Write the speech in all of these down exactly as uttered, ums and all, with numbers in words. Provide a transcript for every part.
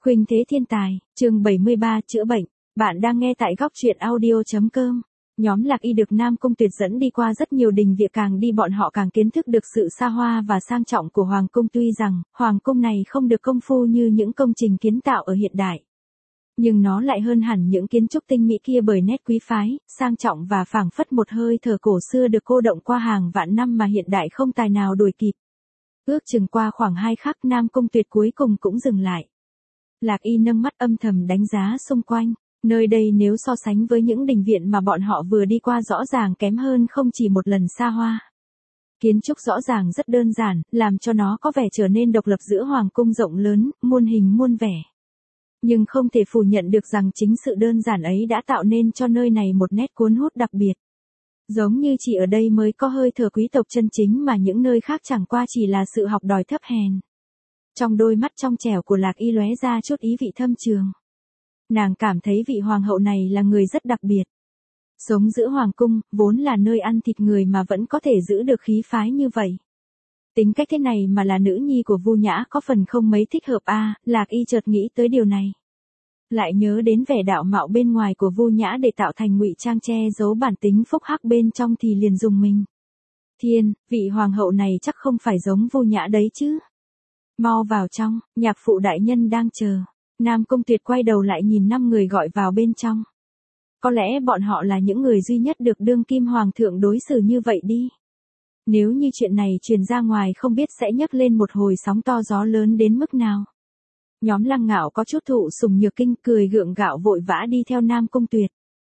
Khuynh thế thiên tài, chương bảy mươi ba chữa bệnh. Bạn đang nghe tại góc truyện audio.com. Nhóm Lạc Y được Nam Cung Tuyệt dẫn đi qua rất nhiều đình viện, càng đi bọn họ càng kiến thức được sự xa hoa và sang trọng của Hoàng Cung. Tuy rằng, Hoàng Cung này không được công phu như những công trình kiến tạo ở hiện đại, nhưng nó lại hơn hẳn những kiến trúc tinh mỹ kia bởi nét quý phái, sang trọng và phảng phất một hơi thở cổ xưa được cô đọng qua hàng vạn năm mà hiện đại không tài nào đuổi kịp. Ước chừng qua khoảng hai khắc, Nam Cung Tuyệt cuối cùng cũng dừng lại. Lạc Y nâng mắt âm thầm đánh giá xung quanh, nơi đây nếu so sánh với những đình viện mà bọn họ vừa đi qua rõ ràng kém hơn không chỉ một lần xa hoa. Kiến trúc rõ ràng rất đơn giản, làm cho nó có vẻ trở nên độc lập giữa hoàng cung rộng lớn, muôn hình muôn vẻ. Nhưng không thể phủ nhận được rằng chính sự đơn giản ấy đã tạo nên cho nơi này một nét cuốn hút đặc biệt. Giống như chỉ ở đây mới có hơi thở quý tộc chân chính mà những nơi khác chẳng qua chỉ là sự học đòi thấp hèn. Trong đôi mắt trong trẻo của Lạc Y lóe ra chút ý vị thâm trường. Nàng cảm thấy vị hoàng hậu này là người rất đặc biệt. Sống giữa hoàng cung, vốn là nơi ăn thịt người mà vẫn có thể giữ được khí phái như vậy. Tính cách thế này mà là nữ nhi của Vu Nhã có phần không mấy thích hợp a. À, Lạc Y chợt nghĩ tới điều này. Lại nhớ đến vẻ đạo mạo bên ngoài của Vu Nhã để tạo thành ngụy trang che giấu bản tính phúc hắc bên trong thì liền dùng mình. Thiên, vị hoàng hậu này chắc không phải giống Vu Nhã đấy chứ. Mau vào trong, nhạc phụ đại nhân đang chờ. Nam Cung Tuyệt quay đầu lại nhìn năm người gọi vào bên trong. Có lẽ bọn họ là những người duy nhất được đương kim hoàng thượng đối xử như vậy đi. Nếu như chuyện này truyền ra ngoài không biết sẽ nhấc lên một hồi sóng to gió lớn đến mức nào. Nhóm Lăng Ngạo có chút thụ sủng nhược kinh, cười gượng gạo vội vã đi theo Nam Cung Tuyệt.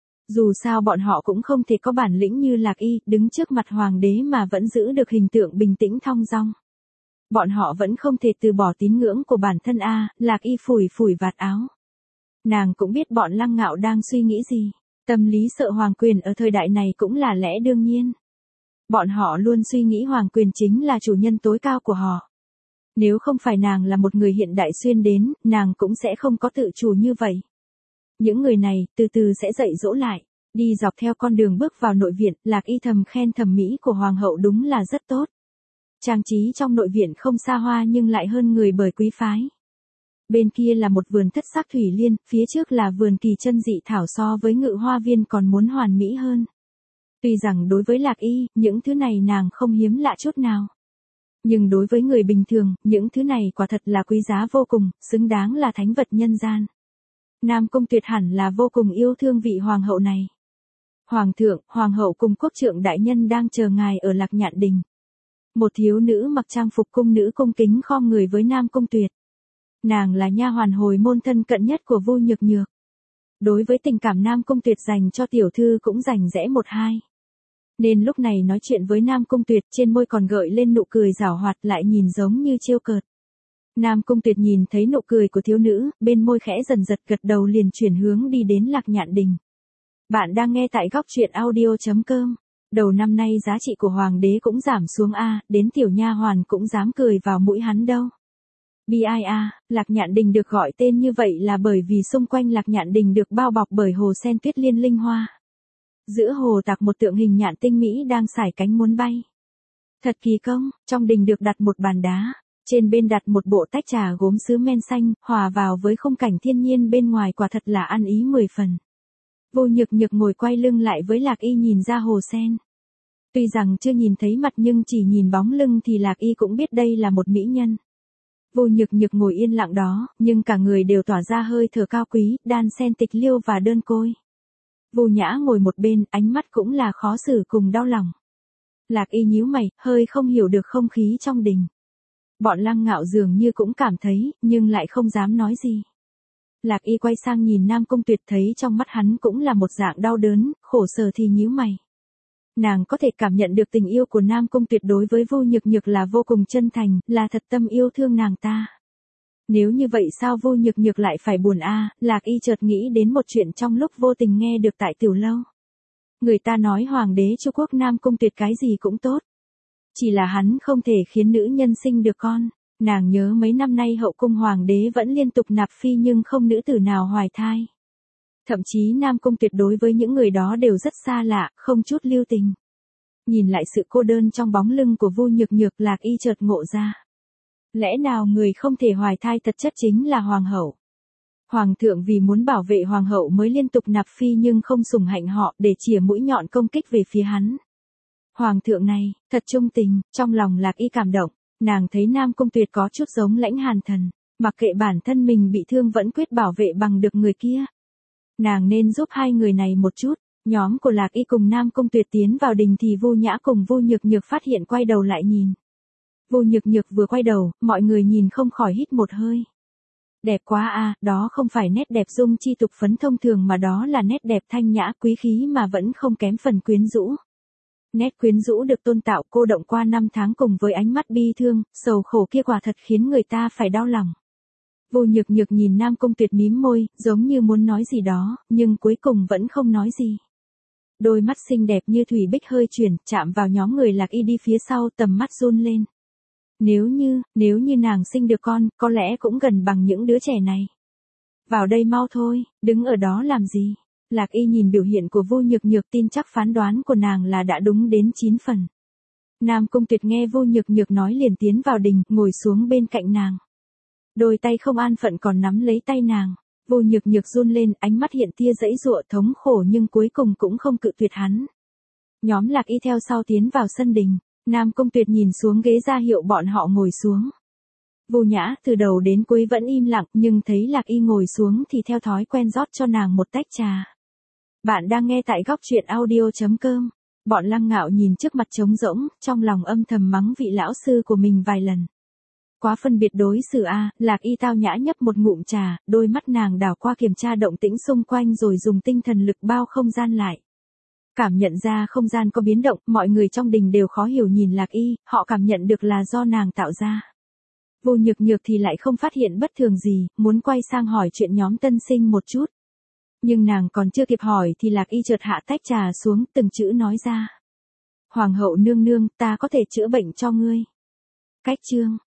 Dù sao bọn họ cũng không thể có bản lĩnh như Lạc Y, đứng trước mặt hoàng đế mà vẫn giữ được hình tượng bình tĩnh thong dong. Bọn họ vẫn không thể từ bỏ tín ngưỡng của bản thân a. À, Lạc Y phủi phủi vạt áo. Nàng cũng biết bọn Lăng Ngạo đang suy nghĩ gì. Tâm lý sợ hoàng quyền ở thời đại này cũng là lẽ đương nhiên. Bọn họ luôn suy nghĩ hoàng quyền chính là chủ nhân tối cao của họ. Nếu không phải nàng là một người hiện đại xuyên đến, nàng cũng sẽ không có tự chủ như vậy. Những người này, từ từ sẽ dạy dỗ lại. Đi dọc theo con đường bước vào nội viện, Lạc Y thầm khen thẩm mỹ của hoàng hậu đúng là rất tốt. Trang trí trong nội viện không xa hoa nhưng lại hơn người bởi quý phái. Bên kia là một vườn thất sắc thủy liên, phía trước là vườn kỳ chân dị thảo, so với Ngự Hoa Viên còn muốn hoàn mỹ hơn. Tuy rằng đối với Lạc Y, những thứ này nàng không hiếm lạ chút nào. Nhưng đối với người bình thường, những thứ này quả thật là quý giá vô cùng, xứng đáng là thánh vật nhân gian. Nam Cung Tuyệt hẳn là vô cùng yêu thương vị hoàng hậu này. Hoàng thượng, hoàng hậu cùng quốc trượng đại nhân đang chờ ngài ở Lạc Nhạn Đình. Một thiếu nữ mặc trang phục cung nữ cung kính khom người với Nam Cung Tuyệt. Nàng là nha hoàn hồi môn thân cận nhất của Vu Nhược Nhược. Đối với tình cảm Nam Cung Tuyệt dành cho tiểu thư cũng rành rẽ một hai. Nên lúc này nói chuyện với Nam Cung Tuyệt, trên môi còn gợi lên nụ cười giảo hoạt, lại nhìn giống như trêu cợt. Nam Cung Tuyệt nhìn thấy nụ cười của thiếu nữ, bên môi khẽ dần giật gật đầu liền chuyển hướng đi đến Lạc Nhạn Đình. Bạn đang nghe tại góc truyện audio.com. Đầu năm nay giá trị của hoàng đế cũng giảm xuống a, à, đến tiểu nha hoàn cũng dám cười vào mũi hắn đâu. Bi ai a, Lạc Nhạn Đình được gọi tên như vậy là bởi vì xung quanh Lạc Nhạn Đình được bao bọc bởi hồ sen tuyết liên linh hoa. Giữa hồ tạc một tượng hình nhạn tinh mỹ đang sải cánh muốn bay. Thật kỳ công, trong đình được đặt một bàn đá, trên bên đặt một bộ tách trà gốm sứ men xanh, hòa vào với khung cảnh thiên nhiên bên ngoài quả thật là ăn ý mười phần. Vô Nhược Nhược ngồi quay lưng lại với Lạc Y nhìn ra hồ sen. Tuy rằng chưa nhìn thấy mặt nhưng chỉ nhìn bóng lưng thì Lạc Y cũng biết đây là một mỹ nhân. Vô Nhược Nhược ngồi yên lặng đó, nhưng cả người đều tỏa ra hơi thở cao quý, đan xen tịch liêu và đơn côi. Vu Nhã ngồi một bên, ánh mắt cũng là khó xử cùng đau lòng. Lạc Y nhíu mày, hơi không hiểu được không khí trong đình. Bọn Lăng Ngạo dường như cũng cảm thấy, nhưng lại không dám nói gì. Lạc Y quay sang nhìn Nam Cung Tuyệt, thấy trong mắt hắn cũng là một dạng đau đớn, khổ sở thì nhíu mày. Nàng có thể cảm nhận được tình yêu của Nam Cung Tuyệt đối với Vu Nhược Nhược là vô cùng chân thành, là thật tâm yêu thương nàng ta. Nếu như vậy sao Vu Nhược Nhược lại phải buồn a? À, Lạc Y chợt nghĩ đến một chuyện trong lúc vô tình nghe được tại tiểu lâu. Người ta nói hoàng đế Chu Quốc Nam Cung Tuyệt cái gì cũng tốt. Chỉ là hắn không thể khiến nữ nhân sinh được con. Nàng nhớ mấy năm nay hậu cung hoàng đế vẫn liên tục nạp phi nhưng không nữ tử nào hoài thai. Thậm chí Nam Cung Tuyệt đối với những người đó đều rất xa lạ, không chút lưu tình. Nhìn lại sự cô đơn trong bóng lưng của Vu Nhược Nhược, Lạc Y chợt ngộ ra. Lẽ nào người không thể hoài thai thật chất chính là hoàng hậu? Hoàng thượng vì muốn bảo vệ hoàng hậu mới liên tục nạp phi nhưng không sủng hạnh họ để chìa mũi nhọn công kích về phía hắn. Hoàng thượng này, thật trung tình, trong lòng Lạc Y cảm động, nàng thấy Nam Cung Tuyệt có chút giống Lãnh Hàn Thần, mặc kệ bản thân mình bị thương vẫn quyết bảo vệ bằng được người kia. Nàng nên giúp hai người này một chút. Nhóm của Lạc Y cùng Nam Cung Tuyệt tiến vào đình thì Vu Nhã cùng Vu Nhược Nhược phát hiện quay đầu lại nhìn. Vu Nhược Nhược vừa quay đầu, mọi người nhìn không khỏi hít một hơi. Đẹp quá a, à, đó không phải nét đẹp dung chi tục phấn thông thường mà đó là nét đẹp thanh nhã quý khí mà vẫn không kém phần quyến rũ. Nét quyến rũ được tôn tạo cô động qua năm tháng cùng với ánh mắt bi thương, sầu khổ kia quả thật khiến người ta phải đau lòng. Vu Nhược Nhược nhìn Nam Cung Tuyệt mím môi, giống như muốn nói gì đó, nhưng cuối cùng vẫn không nói gì. Đôi mắt xinh đẹp như thủy bích hơi chuyển, chạm vào nhóm người Lạc Y đi phía sau, tầm mắt run lên. Nếu như, nếu như nàng sinh được con, có lẽ cũng gần bằng những đứa trẻ này. Vào đây mau thôi, đứng ở đó làm gì? Lạc Y nhìn biểu hiện của Vu Nhược Nhược tin chắc phán đoán của nàng là đã đúng đến chín phần. Nam Cung Tuyệt nghe Vu Nhược Nhược nói liền tiến vào đình, ngồi xuống bên cạnh nàng. Đôi tay không an phận còn nắm lấy tay nàng. Vu Nhược Nhược run lên, ánh mắt hiện tia dãy dụa thống khổ nhưng cuối cùng cũng không cự tuyệt hắn. Nhóm Lạc Y theo sau tiến vào sân đình, Nam Cung Tuyệt nhìn xuống ghế ra hiệu bọn họ ngồi xuống. Vu Nhã từ đầu đến cuối vẫn im lặng nhưng thấy Lạc Y ngồi xuống thì theo thói quen rót cho nàng một tách trà. Bạn đang nghe tại góc truyện audio chấm com. Bọn Lăng Ngạo nhìn trước mặt trống rỗng, trong lòng âm thầm mắng vị lão sư của mình vài lần. Quá phân biệt đối xử a, à, Lạc Y tao nhã nhấp một ngụm trà, đôi mắt nàng đảo qua kiểm tra động tĩnh xung quanh rồi dùng tinh thần lực bao không gian lại. Cảm nhận ra không gian có biến động, mọi người trong đình đều khó hiểu nhìn Lạc Y, họ cảm nhận được là do nàng tạo ra. Vu Nhược Nhược thì lại không phát hiện bất thường gì, muốn quay sang hỏi chuyện nhóm tân sinh một chút. Nhưng nàng còn chưa kịp hỏi thì Lạc Y chợt hạ tách trà xuống, từng chữ nói ra. Hoàng hậu nương nương, ta có thể chữa bệnh cho ngươi. Cách chương.